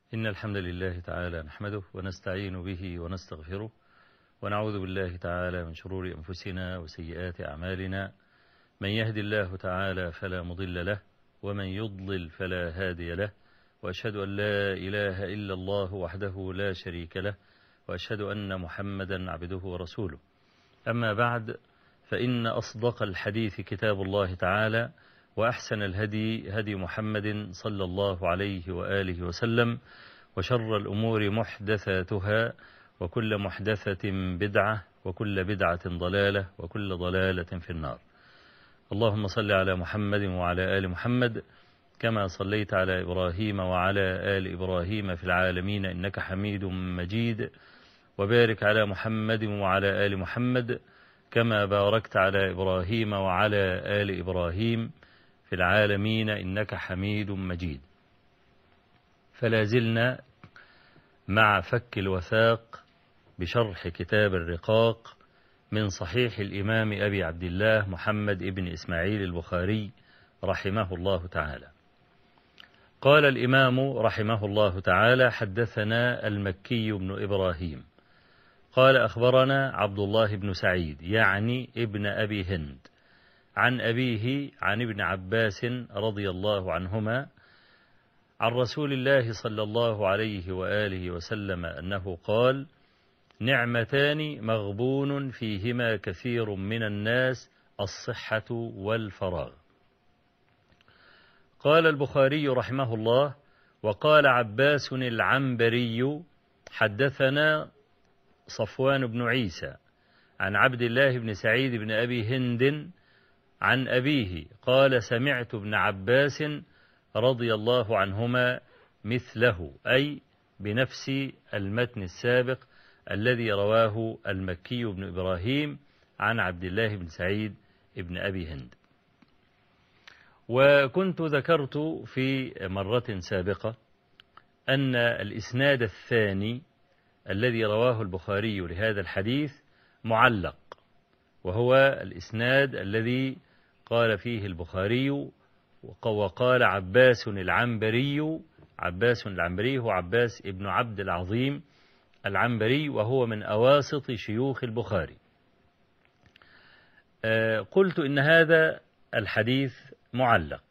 إن الحمد لله تعالى نحمده ونستعين به ونستغفره ونعوذ بالله تعالى من شرور أنفسنا وسيئات أعمالنا. من يهد الله تعالى فلا مضل له ومن يضلل فلا هادي له، وأشهد أن لا إله إلا الله وحده لا شريك له، وأشهد أن محمدا عبده ورسوله. أما بعد، فإن أصدق الحديث كتاب الله تعالى، وأحسن الهدي هدي محمد صلى الله عليه وآله وسلم، وشر الأمور محدثاتها، وكل محدثة بدعة، وكل بدعة ضلالة، وكل ضلالة في النار. اللهم صل على محمد وعلى آل محمد كما صليت على إبراهيم وعلى آل إبراهيم في العالمين إنك حميد مجيد، وبارك على محمد وعلى آل محمد كما باركت على إبراهيم وعلى آل إبراهيم في العالمين إنك حميد مجيد. فلا زلنا مع فك الوثاق بشرح كتاب الرقاق من صحيح الإمام أبي عبد الله محمد ابن إسماعيل البخاري رحمه الله تعالى. قال الإمام رحمه الله تعالى: حدثنا المكي بن إبراهيم قال أخبرنا عبد الله بن سعيد يعني ابن أبي هند عن أبيه عن ابن عباس رضي الله عنهما عن رسول الله صلى الله عليه وآله وسلم أنه قال: نعمتان مغبون فيهما كثير من الناس، الصحة والفراغ. قال البخاري رحمه الله: وقال عباس العنبري حدثنا صفوان بن عيسى عن عبد الله بن سعيد بن أبي هند عن أبيه قال: سمعت ابن عباس رضي الله عنهما مثله، أي بنفس المتن السابق الذي رواه المكي بن إبراهيم عن عبد الله بن سعيد بن أبي هند. وكنت ذكرت في مرة سابقة أن الإسناد الثاني الذي رواه البخاري لهذا الحديث معلق، وهو الإسناد الذي قال فيه البخاري وقال عباس العنبري. عباس العنبري هو عباس ابن عبد العظيم العنبري، وهو من أواسط شيوخ البخاري. قلت إن هذا الحديث معلق،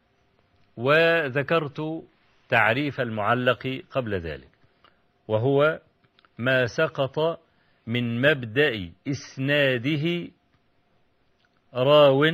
وذكرت تعريف المعلق قبل ذلك، وهو ما سقط من مبدأ إسناده راو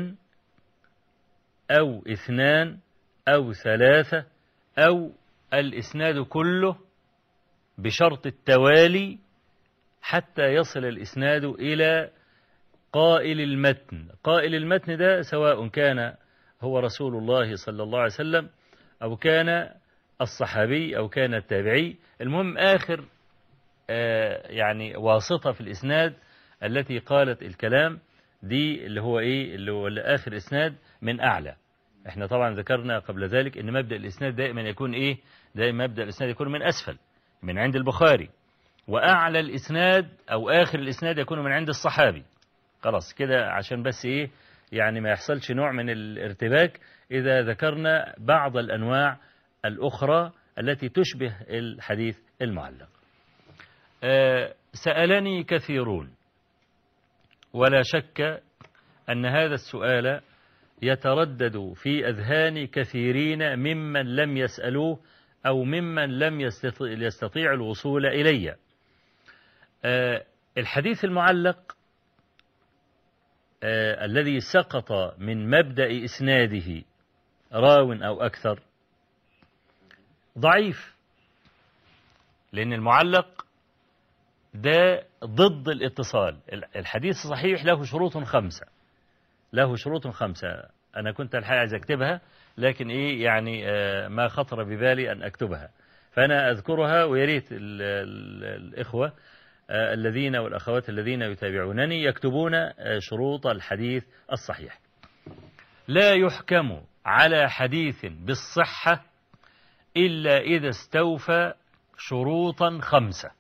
أو اثنان أو ثلاثة أو الإسناد كله بشرط التوالي حتى يصل الإسناد إلى قائل المتن. قائل المتن ده سواء كان هو رسول الله صلى الله عليه وسلم أو كان الصحابي أو كان التابعي، المهم آخر يعني واسطة في الإسناد التي قالت الكلام دي اللي هو إيه، اللي هو آخر إسناد من أعلى. احنا طبعا ذكرنا قبل ذلك ان مبدأ الإسناد دائما يكون إيه، دائما مبدأ الإسناد يكون من أسفل من عند البخاري، وأعلى الإسناد أو آخر الإسناد يكون من عند الصحابي. خلاص كده عشان بس إيه يعني ما يحصلش نوع من الارتباك إذا ذكرنا بعض الأنواع الأخرى التي تشبه الحديث المعلق. سألني كثيرون، ولا شك أن هذا السؤال يتردد في أذهان كثيرين ممن لم يسألوه أو ممن لم يستطيع الوصول إلي. الحديث المعلق الذي سقط من مبدأ إسناده راو أو أكثر ضعيف، لأن المعلق ده ضد الاتصال. الحديث الصحيح له شروط خمسة، له شروط خمسة. أنا كنت الحقيقة عايز أكتبها، لكن إيه يعني ما خطر ببالي أن أكتبها، فأنا أذكرها، ويريت الإخوة الذين والأخوات الذين يتابعونني يكتبون شروط الحديث الصحيح. لا يحكم على حديث بالصحة إلا إذا استوفى شروطا خمسة.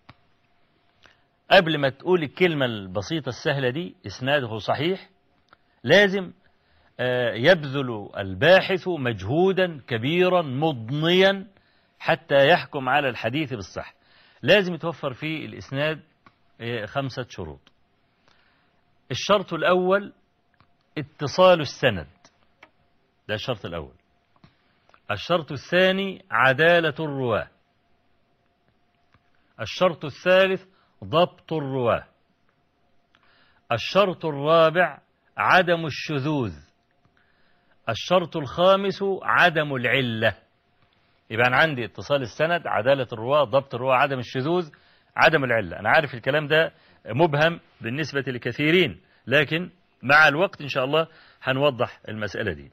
قبل ما تقول الكلمة البسيطة السهلة دي إسناده صحيح، لازم يبذل الباحث مجهودا كبيرا مضنيا حتى يحكم على الحديث بالصحة لازم يتوفر فيه الإسناد 5 شروط. الشرط الأول اتصال السند، ده الشرط الأول. الشرط الثاني عدالة الرواة. الشرط الثالث ضبط الرواة. الشرط الرابع عدم الشذوذ. الشرط الخامس عدم العلة. يبقى أنا عندي اتصال السند، عدالة الرواة، ضبط الرواة، عدم الشذوذ، عدم العلة. أنا عارف الكلام ده مبهم بالنسبة لكثيرين، لكن مع الوقت إن شاء الله هنوضح المسألة دي.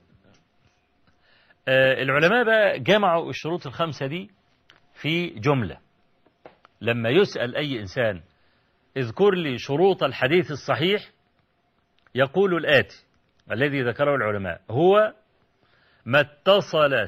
العلماء بقى جمعوا الشروط الخمسة دي في جملة. لما يسأل أي إنسان اذكر لي شروط الحديث الصحيح، يقول الآتي الذي ذكره العلماء: هو ما اتصل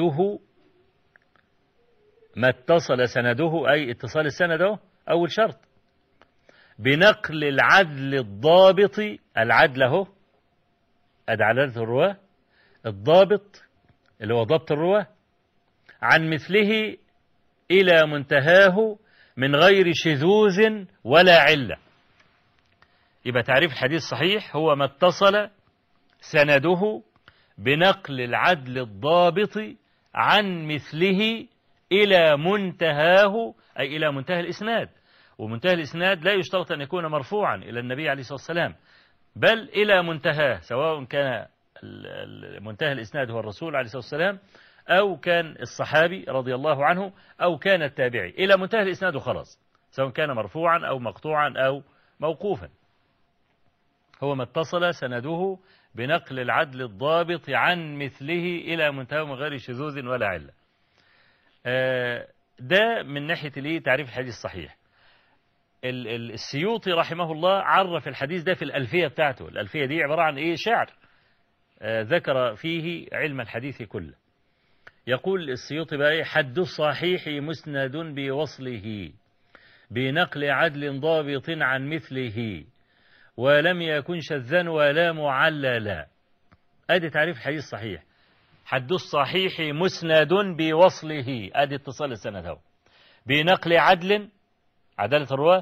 سنده أي اتصال السند أول شرط بنقل العدل الضابط. العدل اهو عدالة الرواة، الضابط اللي هو ضبط الرواة، عن مثله إلى منتهاه من غير شذوذ ولا علة. يبقى تعريف الحديث الصحيح هو ما اتصل سنده بنقل العدل الضابط عن مثله إلى منتهاه، أي إلى منتهى الإسناد. ومنتهى الإسناد لا يشترط أن يكون مرفوعا إلى النبي عليه الصلاة والسلام، بل إلى منتهاه، سواء كان منتهى الإسناد هو الرسول عليه الصلاة والسلام، أو كان الصحابي رضي الله عنه، أو كان التابعي، إلى منتهى الإسناد وخلاص، سواء كان مرفوعا أو مقطوعا أو موقوفا. هو ما اتصل سنده بنقل العدل الضابط عن مثله إلى منتهى من غير شذوذ ولا علة. ده من ناحية تعريف الحديث الصحيح. السيوطي رحمه الله عرف الحديث ده في الألفية بتاعته. الألفية دي عبارة عن شعر ذكر فيه علم الحديث كله. يقول السيوطي بقى: حد الصحيح مسند بوصله بنقل عدل ضابط عن مثله ولم يكن شذا ولا معللا. ادي تعريف الحديث الصحيح. حد الصحيح مسند بوصله، ادي اتصال السند اهو، بنقل عدل، عدالة الرواة،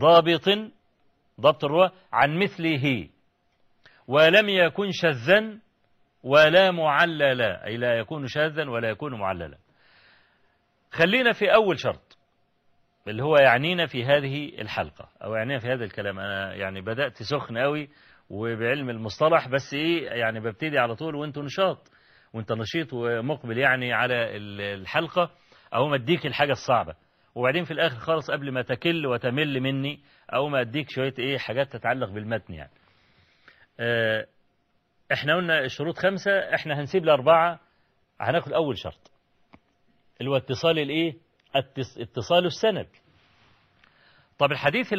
ضبط الرواة، عن مثله، ولم يكن شذا ولا معللا، أي لا يكون شاذا ولا يكون معللا. خلينا في أول شرط اللي هو يعنينا في هذه الحلقة أو يعنينا في هذا الكلام. أنا يعني بدأت سخن قوي وبعلم المصطلح، بس يعني ببتدي على طول وانتوا نشاط وانت نشيط ومقبل يعني على الحلقة، أو ما اديك الحاجة الصعبة وبعدين في الآخر خالص قبل ما تكل وتمل مني أو ما اديك شوية حاجات تتعلق بالمتن يعني. احنا قلنا الشروط 5، احنا هنسيب ل4. هناخد أول شرط اللي هو اتصال اتصال السند. طب الحديث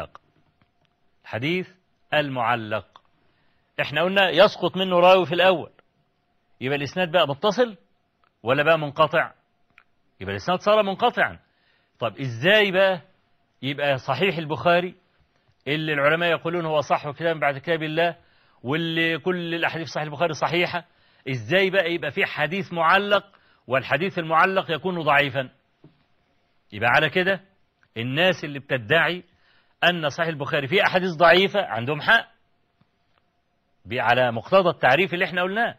المعلق احنا قلنا يسقط منه راوي في الأول، يبقى الإسناد بقى متصل ولا بقى منقطع؟ يبقى الإسناد صار منقطعا. طب ازاي بقى يبقى صحيح البخاري اللي العلماء يقولون هو صح كتاب بعد كتاب الله، واللي كل الأحاديث صحيح البخاري صحيحة، ازاي بقى يبقى في حديث معلق والحديث المعلق يكون ضعيفا؟ يبقى على كده الناس اللي بتدعي أن صحيح البخاري فيه أحاديث ضعيفة عندهم حق على مقتضى التعريف اللي احنا قلناه.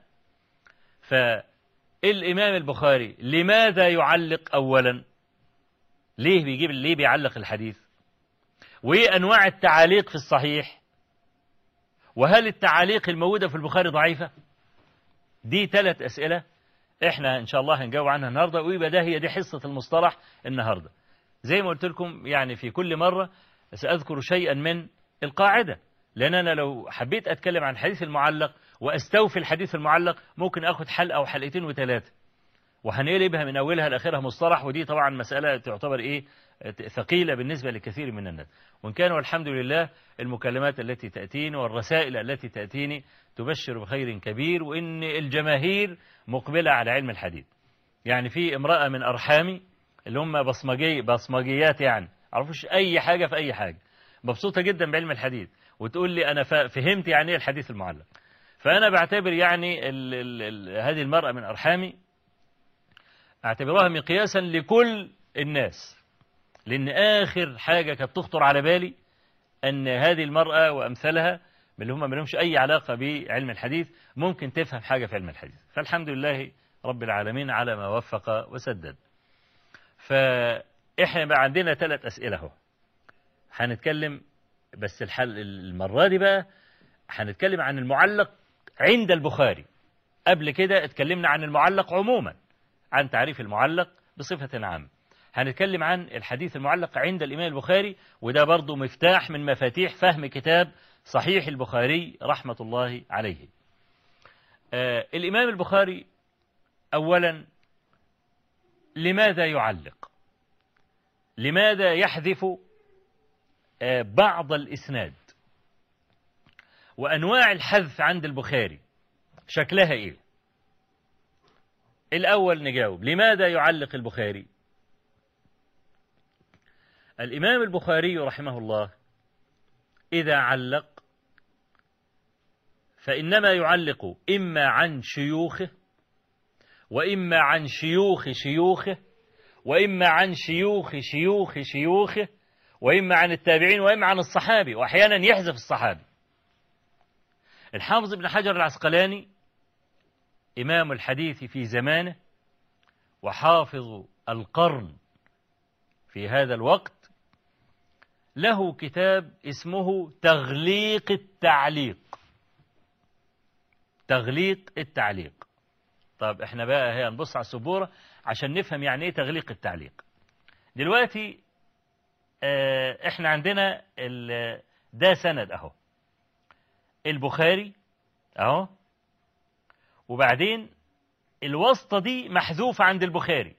فالإمام البخاري لماذا يعلق أولا؟ ليه بيعلق الحديث؟ وإيه أنواع التعاليق في الصحيح؟ وهل التعاليق الموجودة في البخاري ضعيفة؟ دي 3 أسئلة احنا إن شاء الله هنجاوب عنها النهاردة، ويبقى هي دي حصة المصطلح النهاردة. زي ما قلت لكم يعني في كل مرة سأذكر شيئا من القاعدة، لأن أنا لو حبيت أتكلم عن الحديث المعلق وأستوفي الحديث المعلق ممكن أخذ حلقة أو حلقتين و3 وهنقلبها من أولها لآخرها مصطلح، ودي طبعا مسألة تعتبر ثقيلة بالنسبة لكثير من الناس. وإن كان والحمد لله المكالمات التي تأتيني والرسائل التي تأتيني تبشر بخير كبير، وإن الجماهير مقبلة على علم الحديث. يعني في امرأة من أرحامي اللي هم بصمجيات، يعني عرفوش أي حاجة في أي حاجة، مبسوطة جدا بعلم الحديث، وتقول لي أنا فهمت يعني إيه الحديث المعلق. فأنا بعتبر يعني هذه المرأة من أرحامي اعتبرها مقياسا لكل الناس، لأن آخر حاجة كانت تخطر على بالي أن هذه المرأة وأمثالها من اللي هم ما لهمش أي علاقة بعلم الحديث ممكن تفهم حاجة في علم الحديث. فالحمد لله رب العالمين على ما وفق وسدد. فإحنا بقى عندنا 3 أسئلة اهو هنتكلم، بس الحل المرة دي بقى هنتكلم عن المعلق عند البخاري. قبل كده اتكلمنا عن المعلق عموما، عن تعريف المعلق بصفة عامة. هنتكلم عن الحديث المعلق عند الإمام البخاري، وده برضو مفتاح من مفاتيح فهم كتاب صحيح البخاري رحمة الله عليه. الإمام البخاري أولا لماذا يعلق؟ لماذا يحذف بعض الإسناد؟ وأنواع الحذف عند البخاري شكلها إيه؟ الأول نجاوب لماذا يعلق البخاري؟ الإمام البخاري رحمه الله إذا علق فإنما يعلق إما عن شيوخه، وإما عن شيوخ شيوخه، وإما عن شيوخ شيوخ شيوخه، وإما عن التابعين، وإما عن الصحابي، وأحيانا يحذف الصحابي. الحافظ ابن حجر العسقلاني إمام الحديث في زمانه وحافظ القرن في هذا الوقت له كتاب اسمه تغليق التعليق. تغليق التعليق. طب احنا بقى هنبص على السبورة عشان نفهم يعني ايه تغليق التعليق. دلوقتي احنا عندنا ده سند اهو البخاري اهو، وبعدين الواسطة دي محذوفة عند البخاري،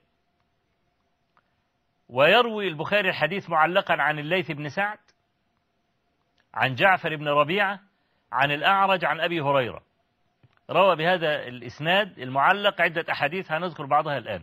ويروي البخاري الحديث معلقا عن الليث بن سعد عن جعفر بن ربيعة عن الأعرج عن أبي هريرة. روى بهذا الإسناد المعلق عدة أحاديث هنذكر بعضها الآن.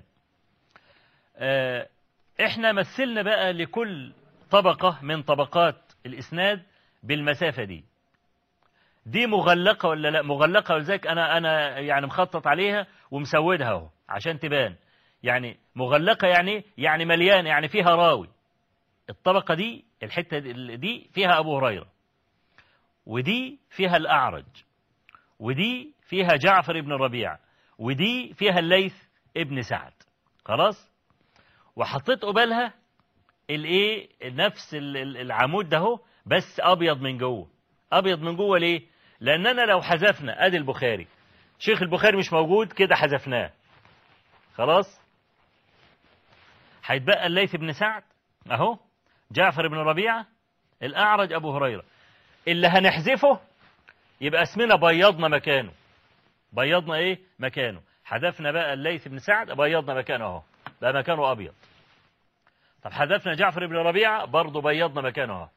احنا مثلنا بقى لكل طبقة من طبقات الإسناد بالمسافة دي مغلقة ولا لا؟ مغلقة، ولذلك أنا يعني مخطط عليها ومسودها اهو عشان تبان. يعني مغلقة يعني مليانة، يعني فيها راوي. الطبقة دي الحتة دي فيها أبو هريرة، ودي فيها الأعرج، ودي فيها جعفر بن الربيع، ودي فيها الليث ابن سعد. خلاص؟ وحطيت قبالها الايه نفس العمود ده اهو، بس ابيض من جوه. ابيض من جوه ليه؟ لاننا لو حذفنا ادي البخاري، شيخ البخاري مش موجود كده حذفناه، خلاص هيتبقى الليث بن سعد اهو، جعفر بن ربيعة، الأعرج، أبو هريرة. اللي هنحذفه يبقى اسمنا بيضنا مكانه. بيضنا ايه مكانه؟ حذفنا بقى الليث بن سعد، بيضنا مكانه اهو، بقى مكانه أبيض. طب حذفنا جعفر بن ربيعة، برضه بيضنا مكانه اهو.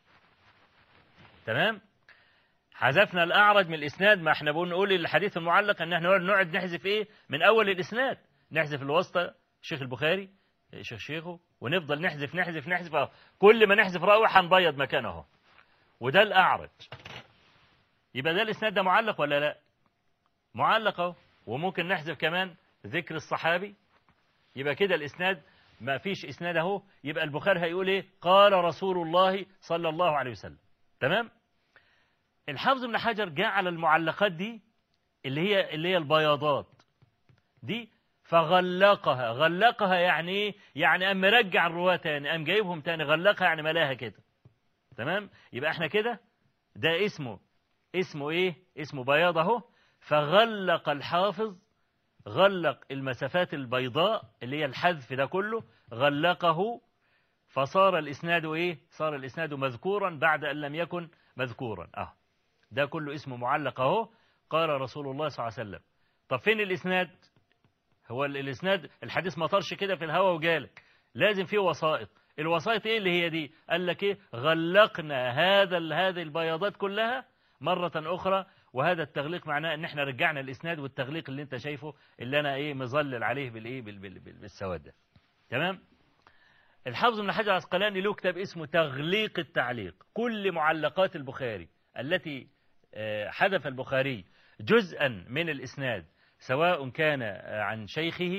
تمام؟ حذفنا الأعرج من الإسناد، ما احنا بنقول الحديث المعلق ان احنا نقعد نحذف ايه من أول الإسناد، نحذف الواسطة شيخ البخاري شيخه، ونفضل نحذف اهو. كل ما نحذف راوي هنبيض مكانه اهو. وده الأعرج. يبقى ده الإسناد ده معلق ولا لا؟ معلق اهو. وممكن نحذف كمان ذكر الصحابي، يبقى كده الإسناد ما فيش إسناد اهو. يبقى البخاري هيقول ايه؟ قال رسول الله صلى الله عليه وسلم. تمام؟ الحافظ ابن حجر جاء على المعلقات دي اللي هي البياضات دي، فغلقها. غلقها يعني ايه؟ يعني قام مرجع الرواه تاني، قام جايبهم تاني. غلقها يعني ملاها كده. تمام؟ يبقى احنا كده ده اسمه ايه؟ اسمه بياض اهو. فغلق الحافظ، غلق المسافات البيضاء اللي هي الحذف ده كله، غلقه، فصار الإسناد ايه؟ صار الإسناد مذكورا بعد أن لم يكن مذكورا. ده كله اسمه معلق اهو. قال رسول الله صلى الله عليه وسلم. طب فين الإسناد؟ هو الإسناد الحديث ما طرش كده في الهواء وجالك، لازم فيه وسائط. الوسائط ايه اللي هي دي؟ قال لك ايه؟ غلقنا هذه البياضات كلها مرة أخرى. وهذا التغليق معناه ان احنا رجعنا الإسناد، والتغليق اللي انت شايفه اللي انا ايه مظلل عليه بالايه بالسواد ده. تمام؟ الحافظ ابن حجر العسقلاني له كتاب اسمه تغليق التعليق. كل معلقات البخاري التي حذف البخاري جزءا من الإسناد، سواء كان عن شيخه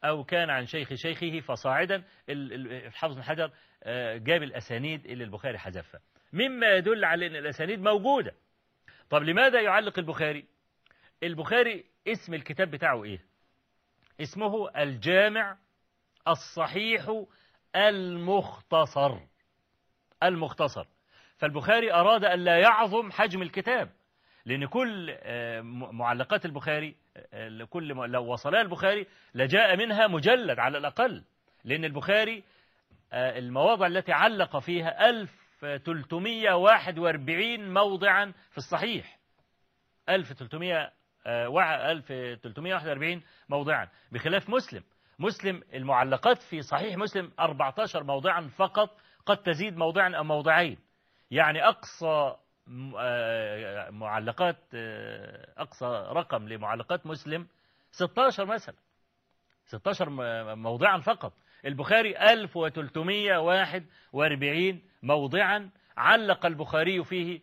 أو كان عن شيخ شيخه فصاعدا. الحافظ بن حجر جاب الأسانيد اللي البخاري حذفها، مما يدل على أن الأسانيد موجودة. طب لماذا يعلق البخاري؟ البخاري اسم الكتاب بتاعه إيه؟ اسمه الجامع الصحيح المختصر. المختصر. فالبخاري أراد أن لا يعظم حجم الكتاب، لأن كل معلقات البخاري كل لو وصلها البخاري لجاء منها مجلد على الأقل، لأن البخاري المواضع التي علق فيها 1341 موضعا في الصحيح، 1341 موضعا، بخلاف مسلم المعلقات في صحيح مسلم 14 موضعا فقط، قد تزيد موضعا أو موضعين. يعني أقصى معلقات أقصى رقم لمعلقات مسلم 16 مثلا، 16 موضعا فقط. البخاري 1341 موضعا علق البخاري فيه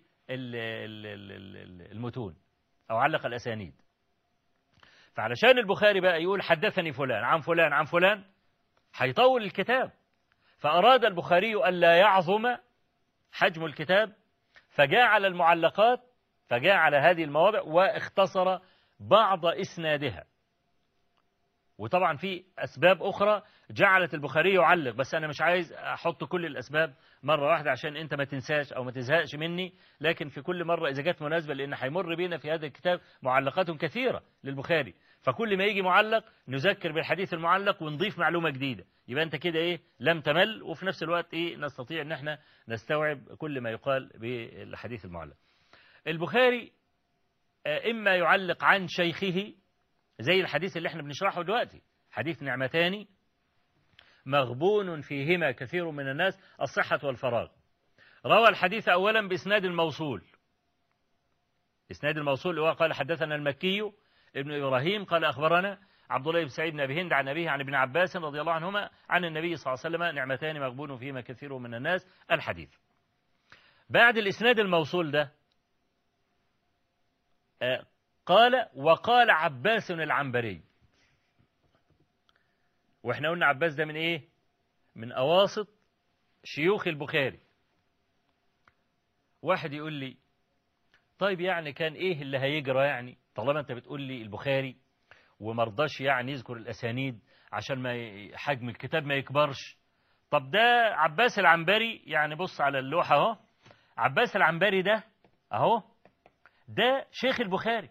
المتون أو علق الأسانيد. فعلشان البخاري بقى يقول حدثني فلان عن فلان عن فلان هيطول الكتاب، فأراد البخاري ألا يعظم حجم الكتاب، فجاء على المعلقات، فجاء على هذه المواضع واختصر بعض إسنادها. وطبعا في أسباب أخرى جعلت البخاري يعلق، بس أنا مش عايز أحط كل الأسباب مرة واحدة عشان أنت ما تنساش أو ما تزهقش مني، لكن في كل مرة إذا جت مناسبة، لأن هيمر بينا في هذا الكتاب معلقات كثيرة للبخاري، فكل ما يجي معلق نذكر بالحديث المعلق ونضيف معلومة جديدة، يبقى أنت كده إيه لم تمل، وفي نفس الوقت إيه نستطيع أن احنا نستوعب كل ما يقال بالحديث المعلق. البخاري إما يعلق عن شيخه زي الحديث اللي احنا بنشرحه دلوقتي، حديث نعمتان مغبون فيهما كثير من الناس، الصحة والفراغ. روى الحديث أولا بإسناد الموصول، إسناد الموصول هو قال حدثنا المكي ابن إبراهيم قال أخبرنا عبد الله بن سعيد بن أبي هند عن أبيه عن ابن عباس رضي الله عنهما عن النبي صلى الله عليه وسلم نعمتان مغبون فيهما كثير من الناس الحديث. بعد الإسناد الموصول ده قال وقال عباس العنبري، واحنا قلنا عباس ده من ايه؟ من اواسط شيوخ البخاري. واحد يقول لي طيب يعني كان ايه اللي هيجرى يعني طالما انت بتقول لي البخاري ومرضاش يعني يذكر الاسانيد عشان ما حجم الكتاب ما يكبرش؟ طب ده عباس العنبري، يعني بص على اللوحة اهو، عباس العنبري ده اهو، ده شيخ البخاري.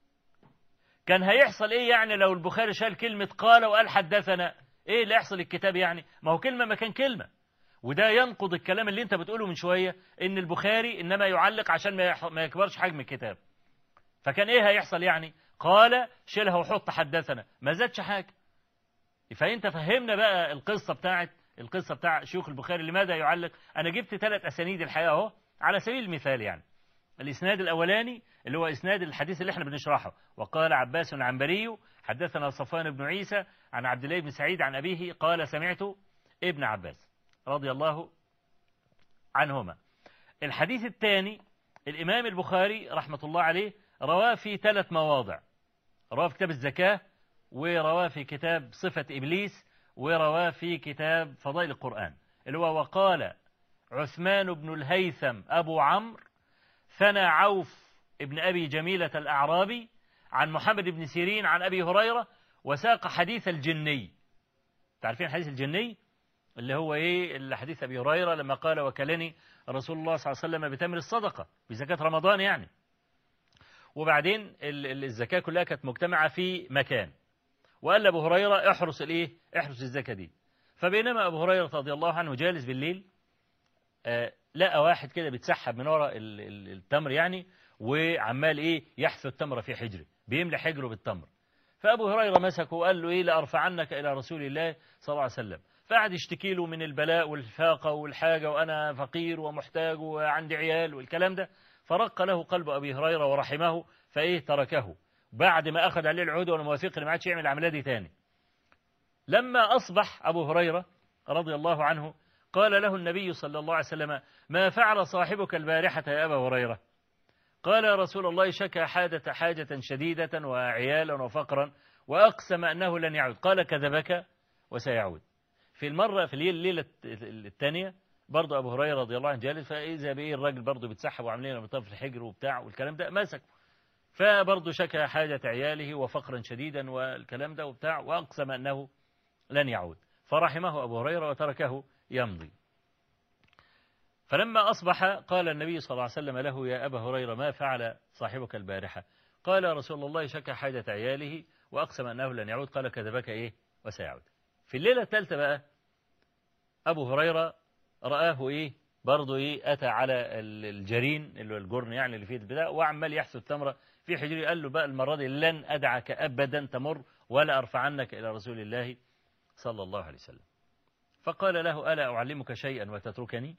كان هيحصل ايه يعني لو البخاري شال كلمة قال وقال حدثنا؟ ايه اللي يحصل الكتاب يعني؟ ما هو كلمة مكان كلمة، وده ينقض الكلام اللي انت بتقوله من شوية ان البخاري انما يعلق عشان ما يكبرش حجم الكتاب. فكان ايه هيحصل يعني؟ قال شيلها وحط حدثنا، ما زادش حاجة. فانت فهمنا بقى القصة بتاع شيوخ البخاري لماذا يعلق. انا جبت 3 اسانيد الحقيقة اهو على سبيل المثال. يعني الإسناد الأولاني اللي هو إسناد الحديث اللي احنا بنشرحه، وقال عباس العنبري حدثنا صفوان بن عيسى عن عبد الله بن سعيد عن أبيه قال سمعت ابن عباس رضي الله عنهما. الحديث الثاني الإمام البخاري رحمة الله عليه رواه في 3 مواضع، رواه في كتاب الزكاة، ورواه في كتاب صفة إبليس، ورواه في كتاب فضائل القرآن، اللي هو وقال عثمان بن الهيثم أبو عمرو ثنى عوف ابن أبي جميلة الأعرابي عن محمد بن سيرين عن أبي هريرة وساق حديث الجني. تعرفين حديث الجني اللي هو إيه؟ اللي حديث أبي هريرة لما قال وكلني رسول الله صلى الله عليه وسلم بتمر الصدقة بزكاة رمضان يعني. وبعدين الزكاة كلها كانت مجتمعة في مكان، وقال أبو هريرة احرس الإيه؟ احرس الزكاة دي. فبينما أبو هريرة رضي الله عنه جالس بالليل لقى واحد كده بيتسحب من وراء التمر يعني، وعمال ايه يحث التمر في حجره، بيملى حجره بالتمر. فأبو هريرة مسكه وقال له ايه لأرفعنك إلى رسول الله صلى الله عليه وسلم. فقعد يشتكي له من البلاء والفاقة والحاجة، وأنا فقير ومحتاج وعندي عيال والكلام ده. فرق له قلب أبي هريرة ورحمه، فايه تركه بعد ما أخذ عليه العهد والمواثيق اللي ما عادش يعمل العملية دي تاني. لما أصبح أبو هريرة رضي الله عنه قال له النبي صلى الله عليه وسلم ما فعل صاحبك البارحة يا أبا هريرة؟ قال يا رسول الله شكى حاجة شديدة وعيالا وفقرا وأقسم أنه لن يعود، قال كذبك وسيعود. في الليلة الثانية برضه أبو هريرة رضي الله عنه جالس، فإذا بإيه الراجل برضه بيتسحب وعاملين بطاف في الحجر وبتاع والكلام ده، مسك فبرضه شكى حاجة عياله وفقرا شديدا والكلام ده وبتاع، وأقسم أنه لن يعود، فرحمه أبو هريرة وتركه يمضي. فلما أصبح قال النبي صلى الله عليه وسلم له: يا أبا هريرة ما فعل صاحبك البارحة؟ قال: يا رسول الله شكى حاجة عياله وأقسم أنه لن يعود، قال: كذبك إيه وسيعود. في الليلة الثالثة بقى أبو هريرة رآه إيه برضه إيه أتى على الجرين اللي هو الجرن يعني اللي فيه البتاع، وعمال يحسد تمرة في حجري. قال له بقى المرة دي لن أدعك أبدا تمر ولا أرفعنك إلى رسول الله صلى الله عليه وسلم. فقال له: ألا أعلمك شيئا وتتركني؟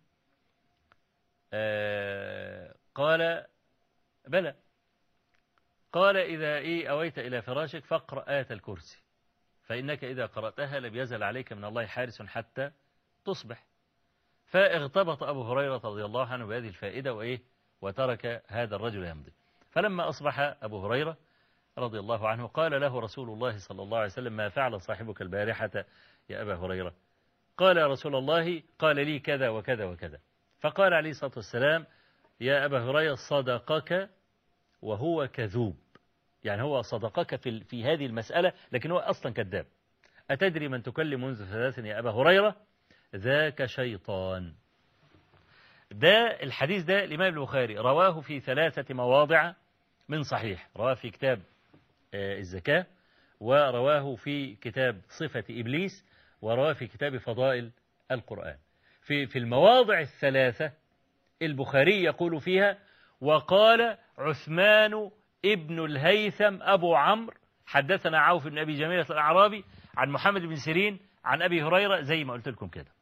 قال: بلى. قال: إذا إيه أويت إلى فراشك فاقرأ آية الكرسي، فإنك إذا قرأتها لم يزل عليك من الله حارس حتى تصبح. فاغتبط أبو هريرة رضي الله عنه بهذه الفائدة وترك هذا الرجل يمضي. فلما أصبح أبو هريرة رضي الله عنه قال له رسول الله صلى الله عليه وسلم: ما فعل صاحبك البارحة يا أبا هريرة؟ قال: يا رسول الله قال لي كذا وكذا وكذا. فقال عليه الصلاة والسلام: يا أبا هريرة صدقك وهو كذوب، يعني هو صدقك في هذه المسألة، لكن هو أصلا كذاب. أتدري من تكلم منذ 3 يا أبا هريرة؟ ذاك شيطان. ده الحديث ده الإمام البخاري رواه في 3 مواضع من صحيح، رواه في كتاب الزكاة، ورواه في كتاب صفة إبليس، ورواه في كتاب فضائل القرآن. في المواضع ال3 البخاري يقول فيها: وقال عثمان ابن الهيثم أبو عمرو حدثنا عوف بن أبي جميلة الأعرابي عن محمد بن سيرين عن أبي هريرة، زي ما قلت لكم كده.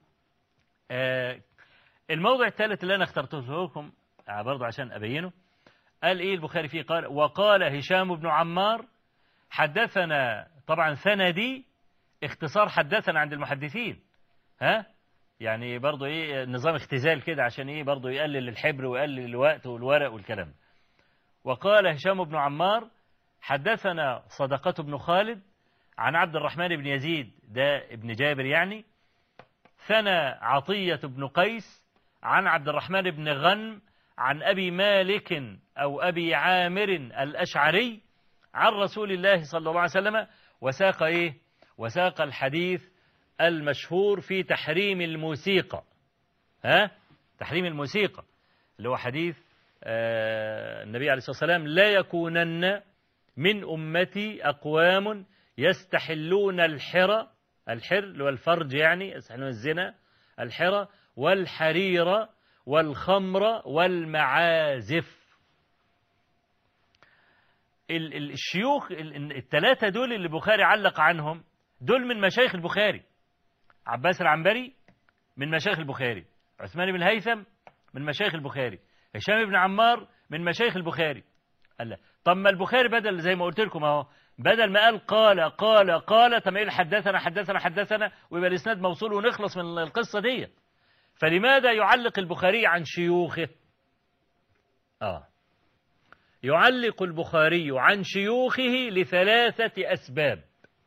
الموضع الثالث اللي أنا اخترته لكم برضه عشان أبينه، قال إيه البخاري فيه؟ قال: وقال هشام بن عمار حدثنا. طبعا سندي اختصار حدثنا عند المحدثين، يعني برضه إيه نظام اختزال كده عشان إيه برضه يقلل الحبر ويقلل الوقت والورق والكلام. وقال هشام بن عمار حدثنا صدقة بن خالد عن عبد الرحمن بن يزيد، ده ابن جابر يعني، ثنى عطية بن قيس عن عبد الرحمن بن غنم عن أبي مالك أو أبي عامر الأشعري عن رسول الله صلى الله عليه وسلم، وساق إيه؟ وساق الحديث المشهور في تحريم الموسيقى. تحريم الموسيقى اللي هو حديث النبي عليه الصلاة والسلام: لا يكونن من أمتي أقوام يستحلون الحر اللي هو الفرج يعني، يستحلون الزنا، الحر والحرير والخمر والمعازف. الشيوخ ال3 دول اللي البخاري علق عنهم دول من مشايخ البخاري. عباس العنبري من مشايخ البخاري، عثمان بن الهيثم من مشايخ البخاري، هشام بن عمار من مشايخ البخاري. قال: طب ما البخاري بدل زي ما قلت لكم اهو، بدل ما قال طب ايه حدثنا ويبقى الاسناد موصول ونخلص من القصة دي، فلماذا يعلق البخاري عن شيوخه؟ يعلق البخاري عن شيوخه ل3 أسباب.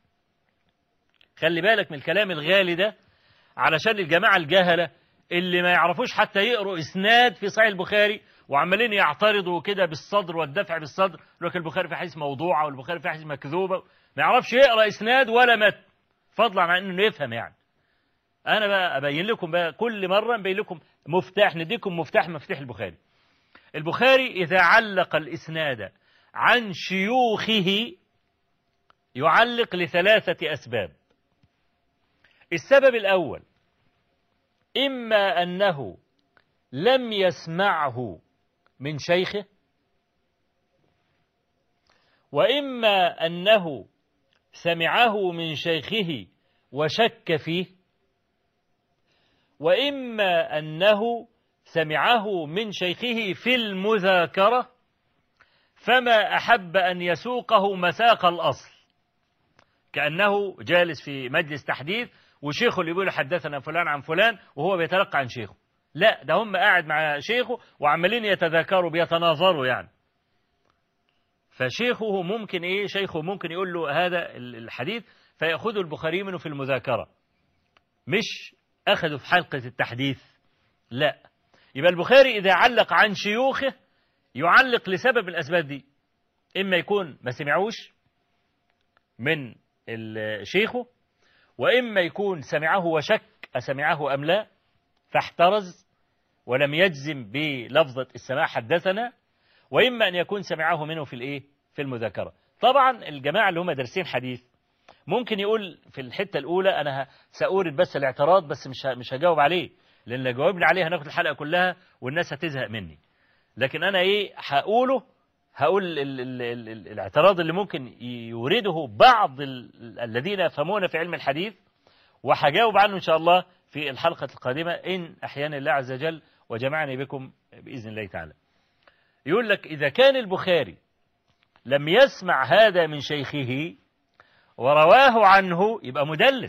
خلي بالك من الكلام الغالي ده، علشان الجماعة الجهلة اللي ما يعرفوش حتى يقروا إسناد في صحيح البخاري وعمالين يعترضوا كده بالصدر والدفع بالصدر، لكن البخاري في حديث موضوعة والبخاري في حديث مكذوبة، ما يعرفش يقرأ إسناد ولا متن، فضلا عن إنه يفهم. يعني أنا بقى أبين لكم بقى كل مرة نبين لكم مفتاح، نديكم مفتاح البخاري. البخاري إذا علق الإسناد عن شيوخه يعلق ل3 أسباب. السبب الأول: إما أنه لم يسمعه من شيخه، وإما أنه سمعه من شيخه وشك فيه، وإما أنه سمعه من شيخه في المذاكرة فما أحب أن يسوقه مساق الأصل، كأنه جالس في مجلس تحديث وشيخه اللي يقول حدثنا فلان عن فلان وهو بيتلقى عن شيخه. لا، ده هم قاعد مع شيخه وعمالين يتذاكروا بيتناظروا يعني. فشيخه ممكن إيه، شيخه ممكن يقول له هذا الحديث فيأخذه البخاري منه في المذاكرة، مش أخذه في حلقة التحديث، لا. يبقى البخاري إذا علق عن شيوخه يعلق لسبب من الأسباب دي، إما يكون ما سمعوش من شيخه، وإما يكون سمعه وشك أسمعه أم لا فاحترز ولم يجزم بلفظة السماع حدثنا، وإما أن يكون سمعه منه في الإيه، في المذاكرة. طبعا الجماعة اللي هم دارسين حديث ممكن يقول في الحتة الأولى أنا سأورد بس الاعتراض، بس مش هجاوب عليه، لأن لو جاوبنا عليه هناخد الحلقة كلها والناس هتزهق مني. لكن أنا إيه هقول الاعتراض اللي ممكن يورده بعض الذين يفهمون في علم الحديث، وهجاوب عنه إن شاء الله في الحلقة القادمة إن أحيانا الله عز وجل وجمعني بكم بإذن الله تعالى. يقول لك إذا كان البخاري لم يسمع هذا من شيخه ورواه عنه يبقى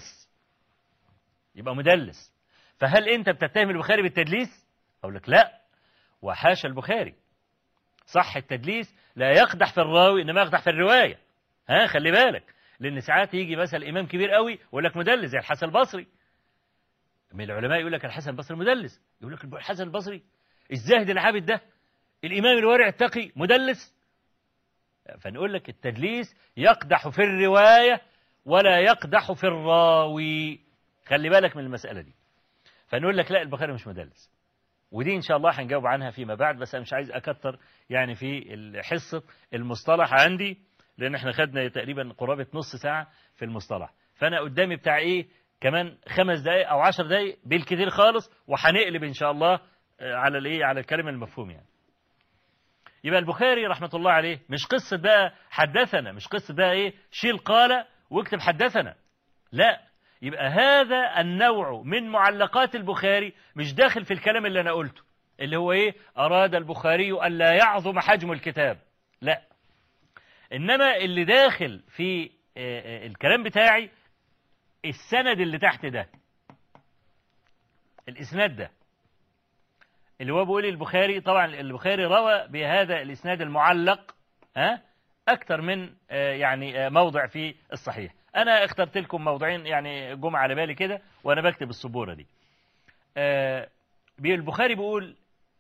مدلس. فهل أنت بتتهم البخاري بالتدليس؟ أقول لك لا، وحاشا البخاري، صح التدليس لا يقدح في الراوي إنما يقدح في الرواية. خلي بالك، لأن ساعات يجي مثلا إمام كبير قوي يقول لك مدلس، زي الحسن البصري. من العلماء يقول لك الحسن البصري مدلس، يقول لك الحسن البصري الزاهد العابد ده، الإمام الورع التقي مدلس. فنقول لك التدليس يقدح في الرواية ولا يقدح في الراوي، خلي بالك من المسألة دي. فنقول لك لا، البخاري مش مدلس، ودي إن شاء الله هنجاوب عنها فيما بعد، بس أنا مش عايز أكتر يعني في حصة المصطلح عندي، لأن احنا خدنا تقريبا قرابة نص ساعة في المصطلح، فأنا قدامي بتاع إيه كمان 5 دقائق أو 10 دقائق بالكثير خالص، وهنقلب إن شاء الله على الكلمة المفهوم يعني. يبقى البخاري رحمة الله عليه مش قصة بقى حدثنا، مش قصة بقى إيه شيل قال واكتب حدثنا، لا. يبقى هذا النوع من معلقات البخاري مش داخل في الكلام اللي أنا قلته، اللي هو إيه أراد البخاري أن لا يعظم حجم الكتاب، لا. إنما اللي داخل في الكلام بتاعي السند اللي تحت ده، الإسناد ده اللي هو بيقول البخاري. طبعا البخاري روى بهذا الإسناد المعلق أكثر من يعني موضع في الصحيح. أنا اخترت لكم موضعين يعني جم على بالي كده وأنا بكتب السبورة دي. البخاري بيقول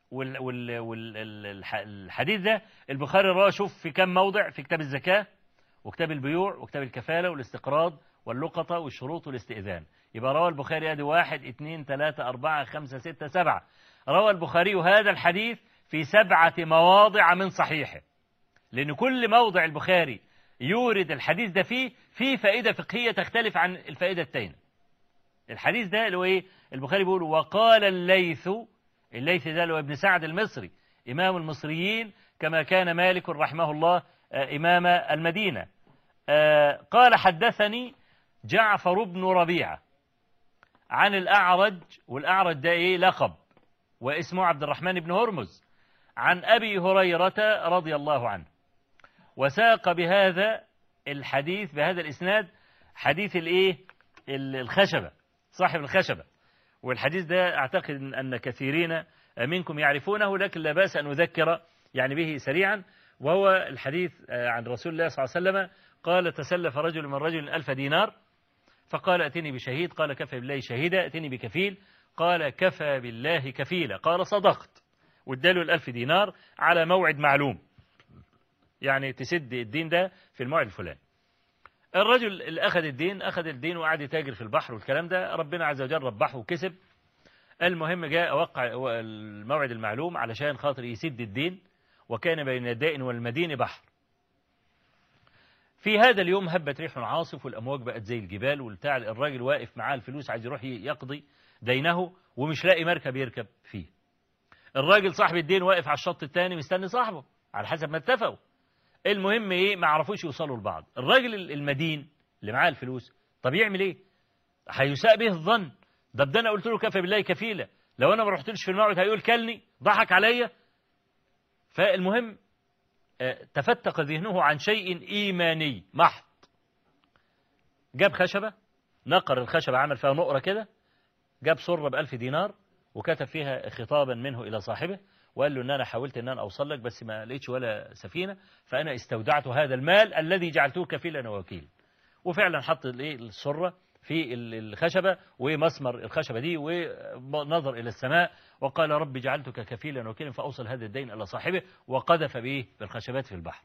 والحديث ده البخاري رواه، شوف في كم موضع، في كتاب الزكاة وكتاب البيوع وكتاب الكفالة والاستقراض واللقطة والشروط والاستئذان. يبقى روى البخاري ادي 1 2 3 4 5 6 7. روى البخاري هذا الحديث في 7 مواضع من صحيحه، لأن كل موضع البخاري يورد الحديث ده فيه فائدة فقهية تختلف عن الفائدة التانية. الحديث ده اللي هو إيه؟ البخاري بيقول وقال الليث ده اللي هو ابن سعد المصري إمام المصريين، كما كان مالك رحمه الله إمام المدينة. قال حدثني جعفر بن ربيعة عن الأعرج، والأعرج ده إيه لقب، واسمه عبد الرحمن بن هرمز، عن أبي هريرة رضي الله عنه. وساق بهذا الحديث بهذا الإسناد حديث الإيه الخشبة، صاحب الخشبة. والحديث ده أعتقد أن كثيرين منكم يعرفونه، لكن لا بأس أن أذكر يعني به سريعا. وهو الحديث عن رسول الله صلى الله عليه وسلم قال تسلف رجل من رجل 1000 دينار، فقال ائتني بشهيد، قال كفى بالله شهيدا، ائتني بكفيل، قال كفى بالله كفيلا، قال صدقت، واداله 1000 دينار على موعد معلوم، يعني تسد الدين ده في الموعد الفلاني. الرجل اللي أخذ الدين وقعد يتاجر في البحر والكلام ده، ربنا عز وجل ربحه وكسب. المهم جاء وقع الموعد المعلوم علشان خاطر يسد الدين، وكان بين الدائن والمدين بحر. في هذا اليوم هبت ريح عاصف والأمواج بقت زي الجبال والبتاع، الراجل واقف معاه الفلوس عايز يروح يقضي دينه ومش لاقي مركب يركب فيه. الراجل صاحب الدين واقف على الشط الثاني مستني صاحبه على حسب ما اتفقوا. المهم ايه ما عرفوش يوصلوا لبعض. الراجل المدين اللي معاه الفلوس طب يعمل ايه؟ هيساء به الظن، ده انا قلت له كفى بالله كفيله، لو انا ما رحتلش في الموعد هيقول كلني، ضحك عليا. فالمهم تفتق ذهنه عن شيء إيماني محض. جاب خشبة، نقر الخشبة، عمل فيها نقرة كده، جاب صرة ب1000 دينار وكتب فيها خطابا منه إلى صاحبه، وقال له ان انا حاولت ان انا اوصل لك بس ما لقيتش ولا سفينه، فانا استودعت هذا المال الذي جعلته كفيلا ووكيلا. وفعلا حط السره في الخشبه ومسمر الخشبه دي ونظر الى السماء وقال رب جعلتك كفيلا وكيلا فاوصل هذا الدين الى صاحبه، وقذف به بالخشبات في البحر.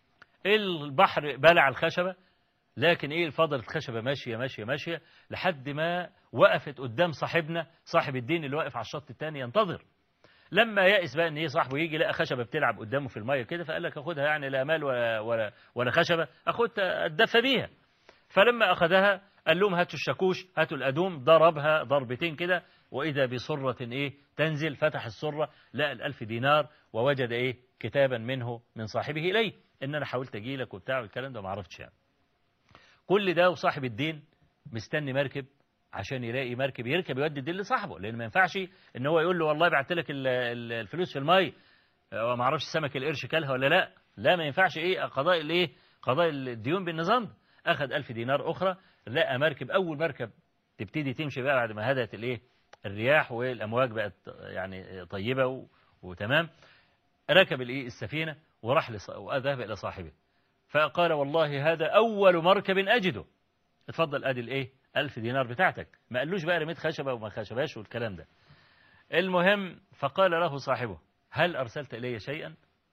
البحر بلع الخشبه، لكن فضلت الخشبه ماشيه ماشيه ماشيه لحد ما وقفت قدام صاحبنا صاحب الدين اللي واقف على الشط الثاني ينتظر. لما يأس بقى ان صاحبه يجي لقى خشبه بتلعب قدامه في الميه كده، فقال لك اخدها يعني لا مال ولا خشبه، اخدها اتدفى بيها. فلما اخذها قال لهم هاتوا الشاكوش هاتوا الادوم، ضربها ضربتين كده، واذا بسره تنزل. فتح السره لقى 1000 دينار، ووجد كتابا منه من صاحبه اليه ان انا حاولت اجي لك وبتاع والكلام ده ما عرفتش يعني. كل ده وصاحب الدين مستني مركب عشان يلاقي مركب يركب يودي الدين لصاحبه، لان ما ينفعش ان هو يقول له والله بعت لك الفلوس في الميه وما اعرفش سمك القرش كلها ولا لا. لا ما ينفعش قضاء الديون بالنظام ده. اخذ 1000 دينار اخرى، لقى مركب، اول مركب تبتدي تمشي بقى بعد ما هدت الرياح والامواج بقت يعني طيبه وتمام. ركب السفينه وراح وذهب الى صاحبه فقال والله هذا اول مركب اجده، اتفضل ادي 1000 دينار بتاعتك. ما قالوش بقى رميت خشبه وما خشباش والكلام ده. المهم فقال له صاحبه هل ارسلت الي شيئا؟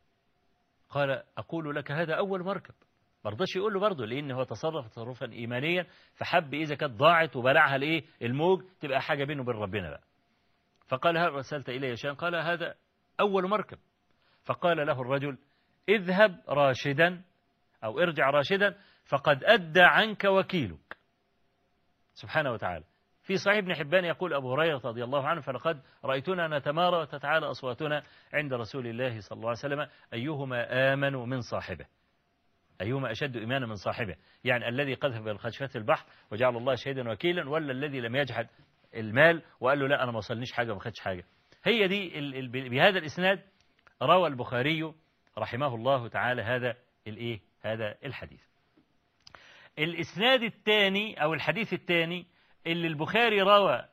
قال اقول لك هذا اول مركب. ما رضاش يقول له برضه، لان هو تصرف تصرفا ايمانيا، فحب اذا كانت ضاعت وبلعها الموج تبقى حاجه بينه وبين ربنا بقى. فقال هل ارسلت الي شيئا؟ قال هذا اول مركب. فقال له الرجل اذهب راشدا او ارجع راشدا فقد ادى عنك وكيلك. سبحانه وتعالى. في صحيح ابن حبان يقول أبو هريرة رضي الله عنه فلقد رأيتنا نتمارى وتتعالى أصواتنا عند رسول الله صلى الله عليه وسلم أيهما آمن من صاحبه، أيهما أشد إيمانا من صاحبه، يعني الذي قذف بالخشفات البحر وجعل الله شهيدا وكيلا، ولا الذي لم يجحد المال وقال له لا أنا ما وصلنيش حاجة وما خدش حاجة. هي دي بهذا الإسناد روى البخاري رحمه الله تعالى هذا الحديث. الإسناد الثاني أو الحديث الثاني اللي البخاري روى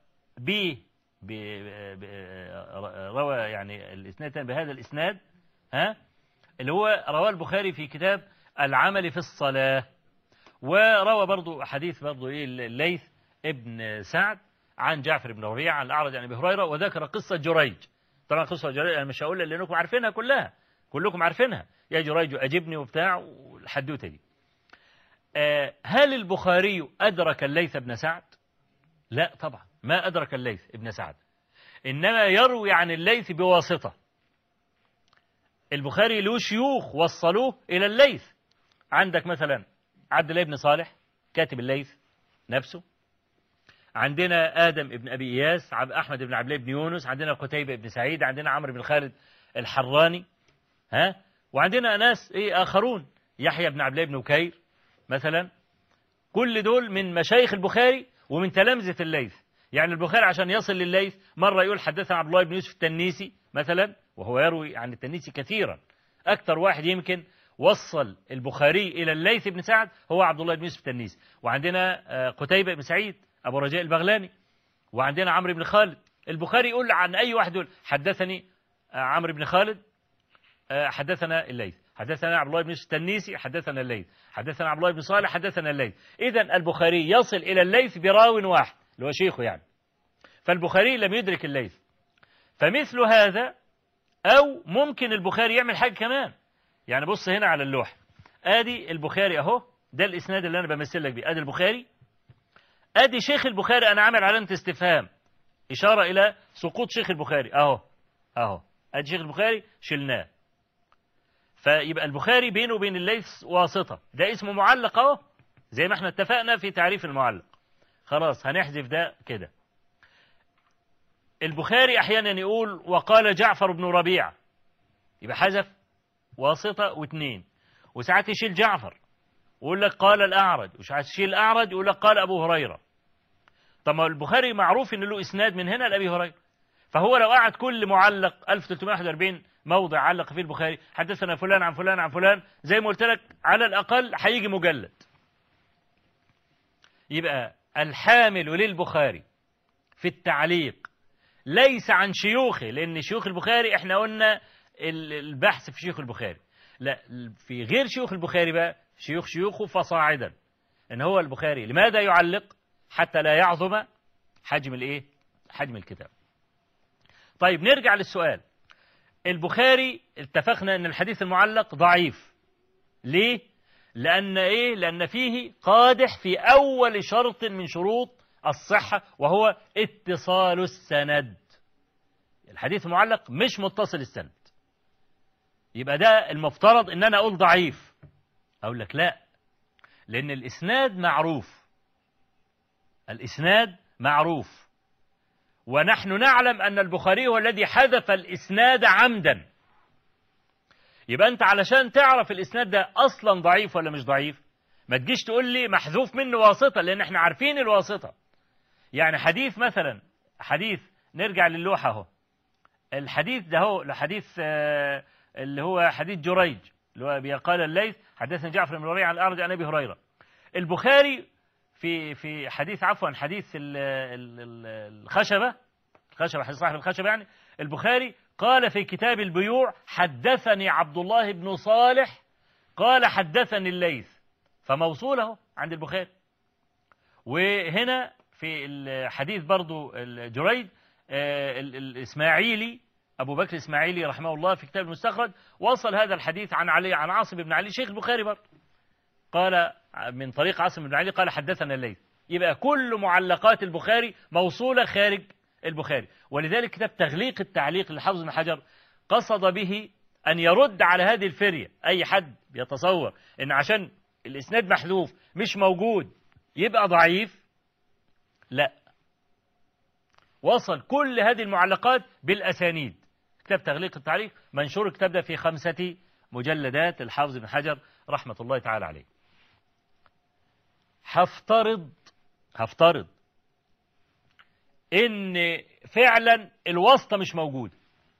روى يعني الإسناد بهذا الإسناد اللي هو رواه البخاري في كتاب العمل في الصلاة. وروى برضو حديث برضو الليث ابن سعد عن جعفر بن ربيعة عن الأعرج عن أبي هريرة، وذكر قصة جريج. طبعا قصة جريج أنا مش هقول لأنكم عارفينها كلها، كلكم عارفينها، يا جريج أجبني وبتاع والحدوتة دي. هل البخاري أدرك الليث بن سعد؟ لا طبعا ما أدرك الليث ابن سعد، إنما يروي عن الليث بواسطة. البخاري له شيوخ وصلوه إلى الليث. عندك مثلا عبد الله بن صالح كاتب الليث نفسه، عندنا آدم بن أبي إياس، أحمد بن عبد الله بن يونس، عندنا قتيبة بن سعيد، عندنا عمرو بن خالد الحراني، وعندنا ناس آخرون، يحيى بن عبد الله بن وكير مثلا. كل دول من مشايخ البخاري ومن تلامذة الليث. يعني البخاري عشان يصل لليث مرة يقول حدثنا عبد الله بن يوسف التنيسي مثلا، وهو يروي عن التنيسي كثيرا. أكثر واحد يمكن وصل البخاري إلى الليث بن سعد هو عبد الله بن يوسف التنيسي. وعندنا قتيبة بن سعيد أبو رجاء البغلاني، وعندنا عمرو بن خالد. البخاري يقول عن أي واحد دول حدثني عمرو بن خالد، حدثنا الليث، حدثنا عبد الله بن يوسف التنيسي، حدثنا الليث، حدثنا عبد الله بن صالح، حدثنا الليث. إذن البخاري يصل إلى الليث براو واحد اللي هو شيخه يعني. فالبخاري لم يدرك الليث. فمثل هذا، أو ممكن البخاري يعمل حاجة كمان. يعني بص هنا على اللوحة، آدي البخاري أهو، ده الإسناد اللي أنا بمثل لك بيه، آدي البخاري، آدي شيخ البخاري. أنا عامل علامة استفهام إشارة إلى سقوط شيخ البخاري أهو آدي شيخ البخاري شلناه. فيبقى البخاري بينه وبين الليث واسطة، ده اسمه معلق أهو، زي ما احنا اتفقنا في تعريف المعلق. خلاص هنحذف ده كده. البخاري أحيانا يقول وقال جعفر بن ربيعة، يبقى حذف واسطة واثنين. وساعات يشيل جعفر ويقول لك قال الأعرج، وساعات يشيل الأعرج ويقول لك قال أبو هريرة. طب ما البخاري معروف إن له إسناد من هنا لأبي هريرة، فهو لو قعد كل معلق 1341 موضع علق فيه البخاري حدثنا فلان عن فلان عن فلان، زي ما قلت لك على الأقل هيجي مجلد. يبقى الحامل للبخاري في التعليق ليس عن شيوخه، لأن شيوخ البخاري احنا قلنا البحث في شيوخ البخاري، لا، في غير شيوخ البخاري بقى شيوخه فصاعدا، ان هو البخاري لماذا يعلق؟ حتى لا يعظم حجم الكتاب. طيب نرجع للسؤال. البخاري اتفقنا ان الحديث المعلق ضعيف. ليه؟ لأن فيه قادح في أول شرط من شروط الصحة، وهو اتصال السند. الحديث المعلق مش متصل السند، يبقى ده المفترض ان انا اقول ضعيف. اقول لك لا، لأن الإسناد معروف، ونحن نعلم أن البخاري هو الذي حذف الإسناد عمدا. يبقى أنت علشان تعرف الإسناد ده أصلا ضعيف ولا مش ضعيف، ما تجيش تقول لي محذوف منه واسطة، لأن احنا عارفين الواسطة. يعني حديث مثلا، نرجع للوحة اهو، الحديث ده هو الحديث اللي هو حديث جريج، اللي هو قال الليث حدثنا جعفر بن ربيعة عن الأعرج عن أبي هريرة. البخاري في حديث الخشبة، حديث صاحب الخشبة يعني، البخاري قال في كتاب البيوع حدثني عبد الله بن صالح قال حدثني الليث، فموصوله عند البخاري. وهنا في الحديث برضو الجريد الإسماعيلي، أبو بكر الإسماعيلي رحمه الله في كتاب المستخرج وصل هذا الحديث عن عاصم بن علي شيخ البخاري برضو، قال من طريق عاصم بن علي قال حدثنا الليث. يبقى كل معلقات البخاري موصولة خارج البخاري. ولذلك كتاب تغليق التعليق للحافظ بن حجر قصد به أن يرد على هذه الفرية. أي حد يتصور أن عشان الإسناد محذوف مش موجود يبقى ضعيف، لا، وصل كل هذه المعلقات بالأسانيد. كتاب تغليق التعليق منشور الكتاب ده في 5 مجلدات الحافظ بن حجر رحمة الله تعالى عليه. هفترض ان فعلا الواسطة مش موجودة،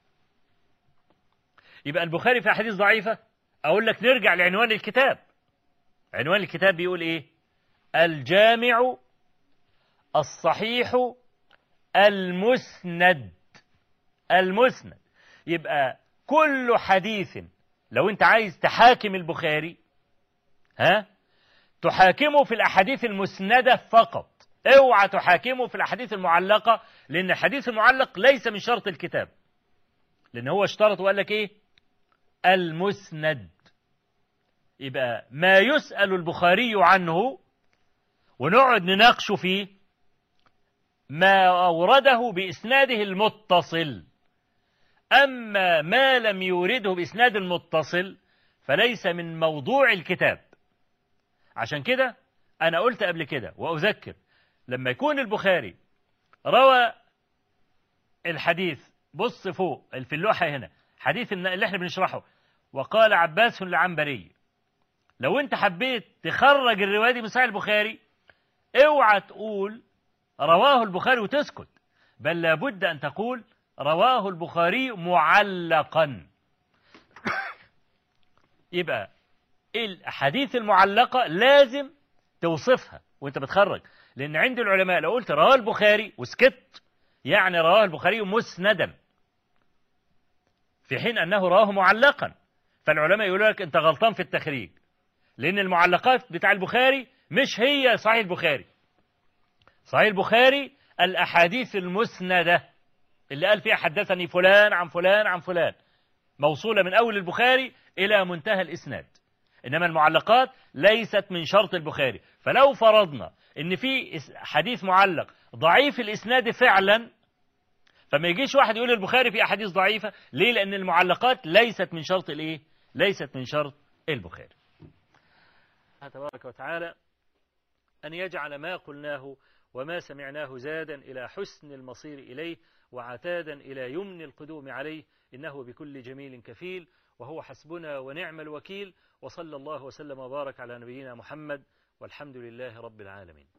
يبقى البخاري في أحاديث ضعيفة. أقول لك نرجع لعنوان الكتاب. عنوان الكتاب بيقول إيه؟ الجامع الصحيح المسند. يبقى كل حديث لو أنت عايز تحاكم البخاري تحاكمه في الأحاديث المسندة فقط، اوعى تحاكمه في الأحاديث المعلقة، لأن الحديث المعلق ليس من شرط الكتاب، لأن هو اشترط وقال لك إيه؟ المسند. يبقى ما يسأل البخاري عنه ونقعد نناقش فيه ما أورده بإسناده المتصل، أما ما لم يورده بإسناد المتصل فليس من موضوع الكتاب. عشان كده أنا قلت قبل كده وأذكر، لما يكون البخاري روى الحديث، بص فوق في اللوحة هنا حديث اللي احنا بنشرحه، وقال عباس العنبري، لو انت حبيت تخرج الرواية دي من صحيح البخاري اوعى تقول رواه البخاري وتسكت، بل لابد أن تقول رواه البخاري معلقا. يبقى الحديث المعلقة لازم توصفها وانت بتخرج، لأن عند العلماء لو قلت رواه البخاري وسكت يعني رواه البخاري مسندا، في حين أنه رواه معلقا، فالعلماء يقولوا لك أنت غلطان في التخريج، لأن المعلقات بتاع البخاري مش هي صحيح البخاري. صحيح البخاري الأحاديث المسندة اللي قال فيها حدثني فلان عن فلان عن فلان، موصولة من أول البخاري إلى منتهى الإسناد. إنما المعلقات ليست من شرط البخاري. فلو فرضنا إن في حديث معلق ضعيف الإسناد فعلا، فما يجيش واحد يقول البخاري في أحاديث ضعيفة. ليه؟ لأن المعلقات ليست من شرط الإيه؟ ليست من شرط البخاري. تبارك وتعالى أن يجعل ما قلناه وما سمعناه زادا إلى حسن المصير إليه، وعتادا إلى يمن القدوم عليه، إنه بكل جميل كفيل، وهو حسبنا ونعم الوكيل. وصلى الله وسلم وبارك على نبينا محمد، والحمد لله رب العالمين.